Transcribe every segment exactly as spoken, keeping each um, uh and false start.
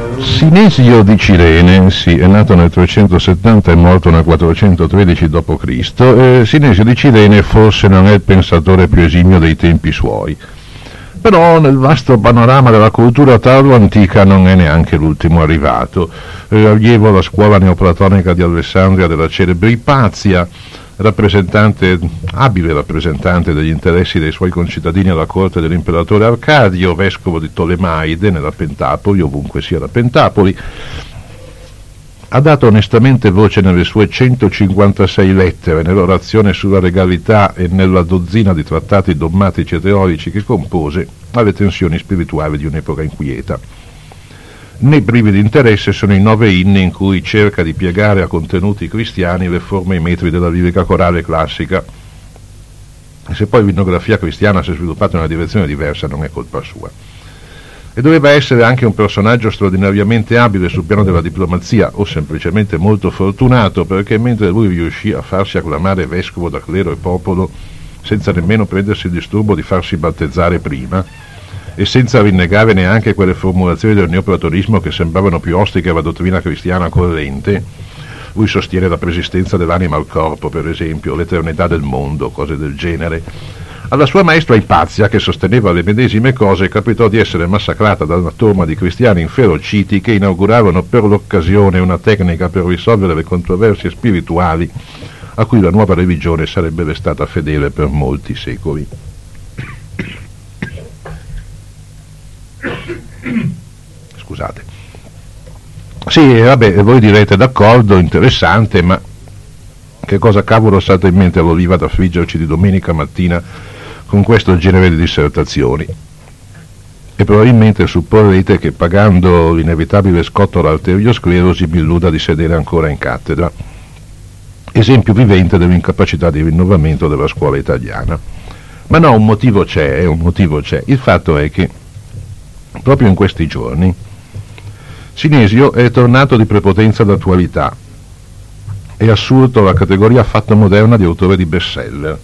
Sinesio di Cirene, sì, è nato nel trecentosettanta e morto nel quattrocentotredici dopo Cristo Eh, Sinesio di Cirene forse non è il pensatore più esimio dei tempi suoi, però nel vasto panorama della cultura tardo-antica non è neanche l'ultimo arrivato. Eh, allievo alla scuola neoplatonica di Alessandria della celebre Ipazia, rappresentante, abile rappresentante degli interessi dei suoi concittadini alla corte dell'imperatore Arcadio, vescovo di Tolemaide nella Pentapoli, ovunque sia la Pentapoli, ha dato onestamente voce nelle sue centocinquantasei lettere, nell'orazione sulla regalità e nella dozzina di trattati dogmatici e teorici che compose, alle tensioni spirituali di un'epoca inquieta. Né privi di interesse sono i nove inni in cui cerca di piegare a contenuti cristiani le forme e i metri della lirica corale classica. E se poi l'etnografia cristiana si è sviluppata in una direzione diversa non è colpa sua. E doveva essere anche un personaggio straordinariamente abile sul piano della diplomazia, o semplicemente molto fortunato, perché mentre lui riuscì a farsi acclamare vescovo da clero e popolo senza nemmeno prendersi il disturbo di farsi battezzare prima, e senza rinnegare neanche quelle formulazioni del neoplatonismo che sembravano più ostiche alla dottrina cristiana corrente, lui sostiene la persistenza dell'anima al corpo, per esempio, l'eternità del mondo, cose del genere. Alla sua maestra Ipazia, che sosteneva le medesime cose, capitò di essere massacrata da una torma di cristiani inferociti che inauguravano per l'occasione una tecnica per risolvere le controversie spirituali a cui la nuova religione sarebbe restata fedele per molti secoli. Scusate. Sì, vabbè, voi direte d'accordo, interessante, ma che cosa cavolo è stato in mente all'Oliva da friggerci di domenica mattina con questo genere di dissertazioni? E probabilmente supporrete che pagando l'inevitabile scotto arteriosclerosi mi illuda di sedere ancora in cattedra, esempio vivente dell'incapacità di rinnovamento della scuola italiana. Ma no, un motivo c'è, un motivo c'è. Il fatto è che proprio in questi giorni Sinesio è tornato di prepotenza d'attualità e ha assurto la categoria affatto moderna di autore di bestseller.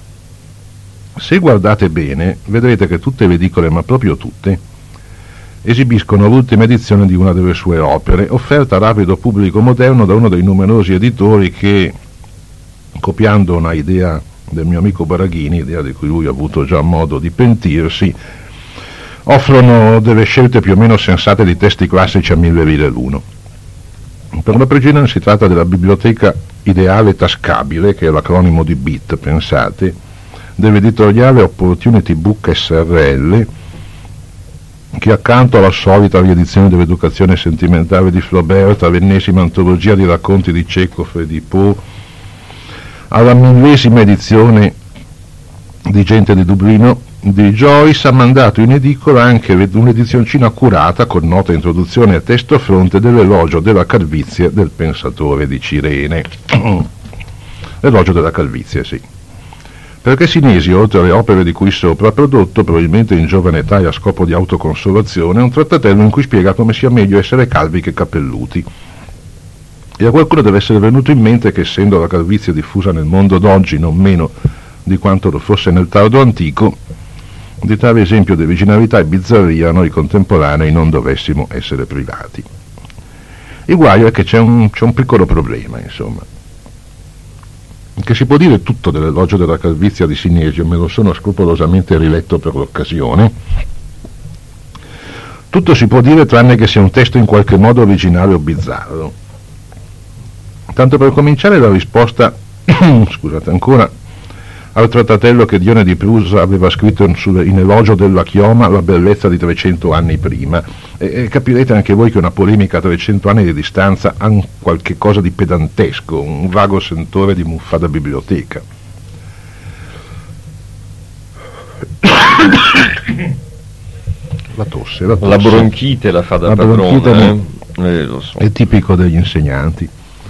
Se guardate bene, vedrete che tutte le edicole, ma proprio tutte, esibiscono l'ultima edizione di una delle sue opere, offerta all'avido pubblico moderno da uno dei numerosi editori che, copiando una idea del mio amico Baraghini, idea di cui lui ha avuto già modo di pentirsi, offrono delle scelte più o meno sensate di testi classici a mille lire l'uno. Per la pagina si tratta della biblioteca ideale tascabile, che è l'acronimo di B I T, pensate, dell'editoriale Opportunity Book S R L, che accanto alla solita riedizione dell'educazione sentimentale di Flaubert, all'ennesima antologia di racconti di Chekhov e di Poe, alla millesima edizione di Gente di Dublino di Joyce, ha mandato in edicola anche un'edizioncina accurata con nota introduzione a testo fronte dell'elogio della calvizie del pensatore di Cirene. L'elogio della calvizie, sì. Perché Sinesio, oltre alle opere di cui sopra, ha prodotto, probabilmente in giovane età e a scopo di autoconsolazione, un trattatello in cui spiega come sia meglio essere calvi che capelluti. E a qualcuno deve essere venuto in mente che, essendo la calvizie diffusa nel mondo d'oggi non meno di quanto lo fosse nel tardo antico, di tale esempio di originalità e bizzarria noi contemporanei non dovessimo essere privati. Il guaio è che c'è un, c'è un piccolo problema, insomma, che si può dire tutto dell'elogio della calvizia di Sinesio, me lo sono scrupolosamente riletto per l'occasione. Tutto si può dire tranne che sia un testo in qualche modo originale o bizzarro. Tanto per cominciare la risposta, scusate ancora, al trattatello che Dione di Prusa aveva scritto in, in elogio della chioma, la bellezza di trecento anni prima, e, e capirete anche voi che una polemica a trecento anni di distanza ha un qualche cosa di pedantesco, un vago sentore di muffa da biblioteca. La tosse, la tosse. La bronchite la fa da la padrone, eh? Eh, lo so. È tipico degli insegnanti.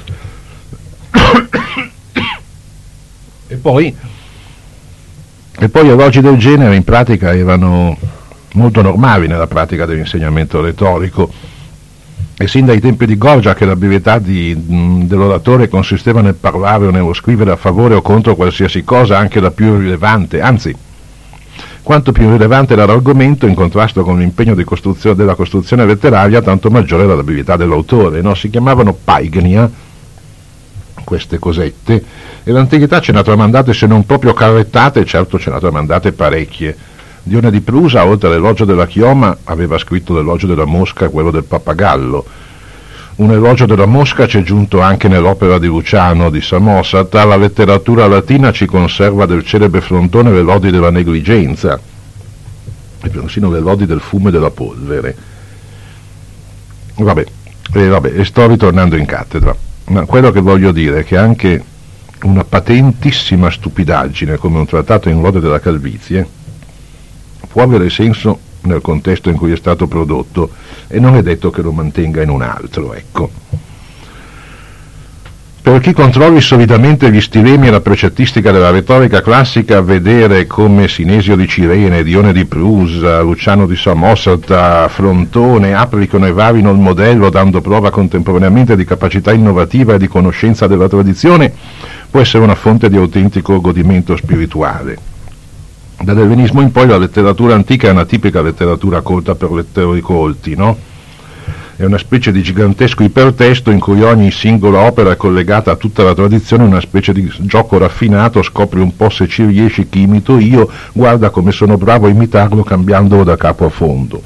E poi E poi elogi del genere in pratica erano molto normali nella pratica dell'insegnamento retorico, e sin dai tempi di Gorgia che l'abilità di, mh, dell'oratore consisteva nel parlare o nello scrivere a favore o contro qualsiasi cosa, anche la più rilevante, anzi, Quanto più rilevante era l'argomento, in contrasto con l'impegno di costruzione, della costruzione letteraria, tanto maggiore era l'abilità dell'autore, no? Si chiamavano paignia, queste cosette, e l'antichità ce ne ha tramandate, se non proprio carrettate, certo ce ne ha tramandate parecchie. Dione di Prusa, oltre all'elogio della chioma, aveva scritto l'elogio della mosca, quello del pappagallo. Un elogio della mosca ci è giunto anche nell'opera di Luciano di Samosata. La letteratura latina ci conserva del celebre frontone le lodi della negligenza e persino le lodi del fumo e della polvere. Vabbè, e, vabbè, e sto ritornando in cattedra, ma quello che voglio dire è che anche una patentissima stupidaggine come un trattato in lode della calvizie può avere senso nel contesto in cui è stato prodotto, e non è detto che lo mantenga in un altro, ecco. Per chi controlli solidamente gli stilemi e la precettistica della retorica classica, vedere come Sinesio di Cirene, Dione di Prusa, Luciano di Samosata, Frontone applicano e varino il modello dando prova contemporaneamente di capacità innovativa e di conoscenza della tradizione, può essere una fonte di autentico godimento spirituale. Dall'ellenismo in poi la letteratura antica è una tipica letteratura colta per lettori colti, no? È una specie di gigantesco ipertesto in cui ogni singola opera è collegata a tutta la tradizione, una specie di gioco raffinato, scopri un po' se ci riesci chi imito io, guarda come sono bravo a imitarlo cambiandolo da capo a fondo.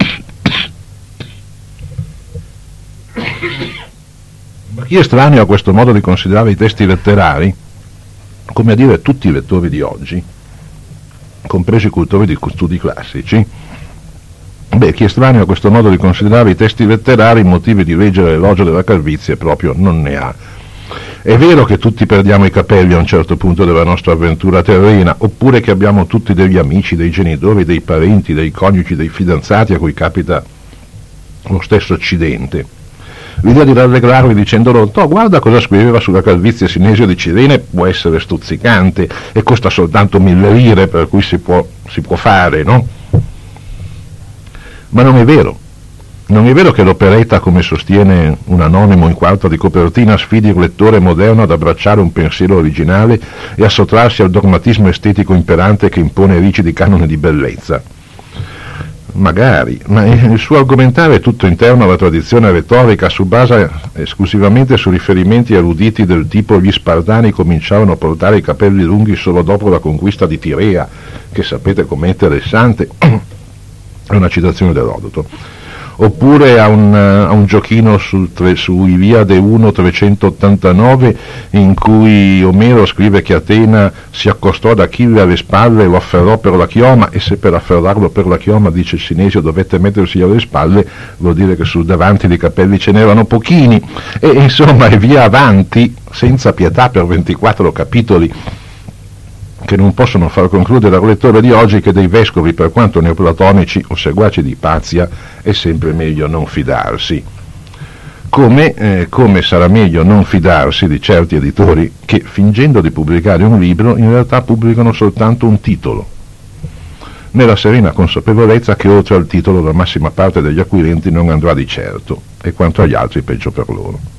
Ma chi è estraneo a questo modo di considerare i testi letterari, come a dire tutti i lettori di oggi, compresi i cultori di studi classici, beh, chi è estraneo a questo modo di considerare i testi letterari, motivi di leggere l'elogio della calvizie proprio non ne ha. È vero che tutti perdiamo i capelli a un certo punto della nostra avventura terrena, oppure che abbiamo tutti degli amici, dei genitori, dei parenti, dei coniugi, dei fidanzati a cui capita lo stesso accidente. L'idea di rallegrarli dicendo loro: "Oh, guarda cosa scriveva sulla calvizie Sinesio di Cirene", può essere stuzzicante e costa soltanto mille lire, per cui si può, si può fare, no? Ma non è vero. Non è vero che l'operetta, come sostiene un anonimo in quarta di copertina, sfidi il lettore moderno ad abbracciare un pensiero originale e a sottrarsi al dogmatismo estetico imperante che impone rigidi canoni di bellezza. Magari, ma il suo argomentare è tutto interno alla tradizione retorica, si basa esclusivamente su riferimenti eruditi del tipo: gli Spartani cominciarono a portare i capelli lunghi solo dopo la conquista di Tirea, che sapete com'è interessante, è una citazione di Erodoto. Oppure a un, a un giochino sul tre, su Iliade uno trecentottantanove, in cui Omero scrive che Atena si accostò ad Achille alle spalle e lo afferrò per la chioma, e se per afferrarlo per la chioma, dice Sinesio, dovette mettersi alle spalle, vuol dire che sul davanti di capelli ce n'erano pochini, e insomma e via avanti, senza pietà, per ventiquattro capitoli che non possono far concludere al lettore di oggi che dei vescovi, per quanto neoplatonici o seguaci di Ipazia, è sempre meglio non fidarsi. Come, eh, come sarà meglio non fidarsi di certi editori che, fingendo di pubblicare un libro, in realtà pubblicano soltanto un titolo, nella serena consapevolezza che oltre al titolo la massima parte degli acquirenti non andrà di certo, e quanto agli altri peggio per loro.